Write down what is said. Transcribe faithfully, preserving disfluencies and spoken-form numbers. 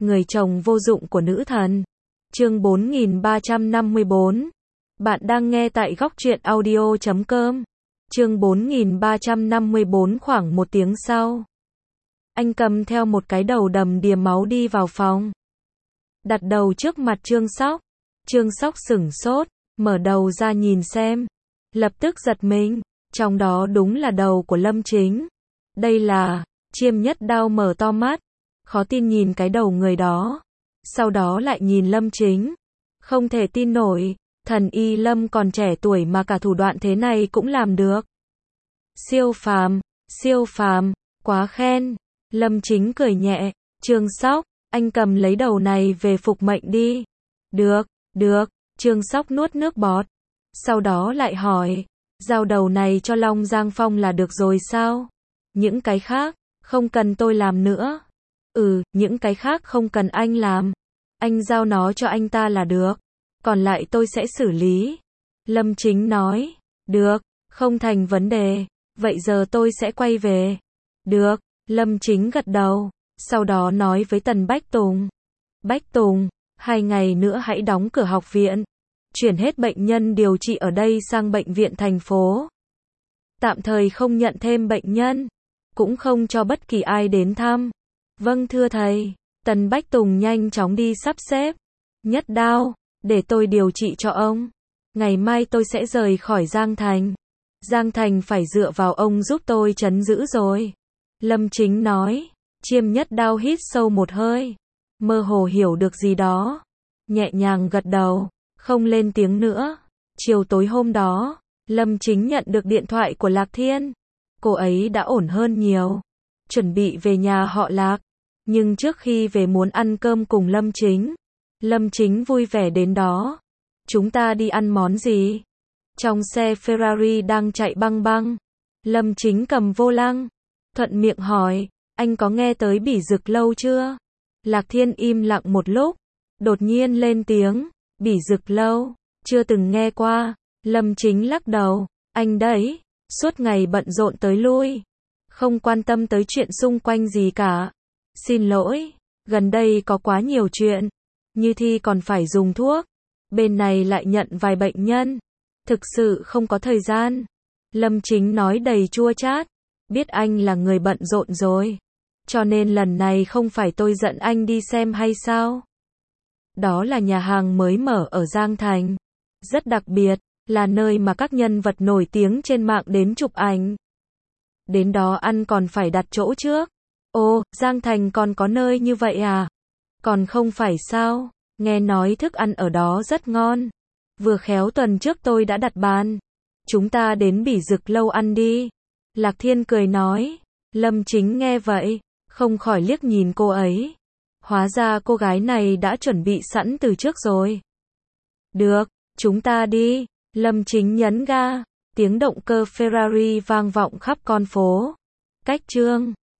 Người chồng vô dụng của nữ thần. Chương bốn nghìn ba trăm năm mươi bốn. Bạn đang nghe tại góc truyện audio chấm com. Chương bốn nghìn ba trăm năm mươi bốn. Khoảng một tiếng sau, anh cầm theo một cái đầu đầm đìa máu đi vào phòng, đặt đầu trước mặt Trương Sóc. Trương Sóc sửng sốt, mở đầu ra nhìn xem, lập tức giật mình, trong đó đúng là đầu của Lâm Chính. Đây là, Chiêm Nhất Đao mở to mắt, khó tin nhìn cái đầu người đó, sau đó lại nhìn Lâm Chính, không thể tin nổi, thần y Lâm còn trẻ tuổi mà cả thủ đoạn thế này cũng làm được. Siêu phàm, siêu phàm, quá khen. Lâm Chính cười nhẹ, Trương Sóc, anh cầm lấy đầu này về phục mệnh đi. Được, được, Trương Sóc nuốt nước bọt, sau đó lại hỏi, giao đầu này cho Long Giang Phong là được rồi sao? Những cái khác, không cần tôi làm nữa. Ừ, những cái khác không cần anh làm. Anh giao nó cho anh ta là được. Còn lại tôi sẽ xử lý. Lâm Chính nói, được, không thành vấn đề. Vậy giờ tôi sẽ quay về. Được, Lâm Chính gật đầu. Sau đó nói với Tần Bách Tùng. Bách Tùng, hai ngày nữa hãy đóng cửa học viện. Chuyển hết bệnh nhân điều trị ở đây sang bệnh viện thành phố. Tạm thời không nhận thêm bệnh nhân. Cũng không cho bất kỳ ai đến thăm. Vâng thưa thầy. Tần Bách Tùng nhanh chóng đi sắp xếp. Nhất Đao, để tôi điều trị cho ông. Ngày mai tôi sẽ rời khỏi Giang Thành. Giang Thành phải dựa vào ông giúp tôi trấn giữ rồi. Lâm Chính nói. Chiêm Nhất Đao hít sâu một hơi, mơ hồ hiểu được gì đó, nhẹ nhàng gật đầu, không lên tiếng nữa. Chiều tối hôm đó, Lâm Chính nhận được điện thoại của Lạc Thiên. Cô ấy đã ổn hơn nhiều, chuẩn bị về nhà họ Lạc. Nhưng trước khi về muốn ăn cơm cùng Lâm Chính. Lâm Chính vui vẻ đến đó. Chúng ta đi ăn món gì? Trong xe Ferrari đang chạy băng băng, Lâm Chính cầm vô lăng, thuận miệng hỏi, anh có nghe tới Bỉ Dực Lâu chưa? Lạc Thiên im lặng một lúc, đột nhiên lên tiếng, Bỉ Dực Lâu, chưa từng nghe qua. Lâm Chính lắc đầu, anh đấy, suốt ngày bận rộn tới lui, không quan tâm tới chuyện xung quanh gì cả. Xin lỗi, gần đây có quá nhiều chuyện, như Thi còn phải dùng thuốc, bên này lại nhận vài bệnh nhân, thực sự không có thời gian. Lâm Chính nói đầy chua chát, biết anh là người bận rộn rồi, cho nên lần này không phải tôi dẫn anh đi xem hay sao? Đó là nhà hàng mới mở ở Giang Thành, rất đặc biệt, là nơi mà các nhân vật nổi tiếng trên mạng đến chụp ảnh. Đến đó ăn còn phải đặt chỗ trước. Ồ, Giang Thành còn có nơi như vậy à? Còn không phải sao? Nghe nói thức ăn ở đó rất ngon. Vừa khéo tuần trước tôi đã đặt bàn. Chúng ta đến Bỉ Dực Lâu ăn đi. Lạc Thiên cười nói. Lâm Chính nghe vậy, không khỏi liếc nhìn cô ấy. Hóa ra cô gái này đã chuẩn bị sẵn từ trước rồi. Được, chúng ta đi. Lâm Chính nhấn ga. Tiếng động cơ Ferrari vang vọng khắp con phố. Cách Trương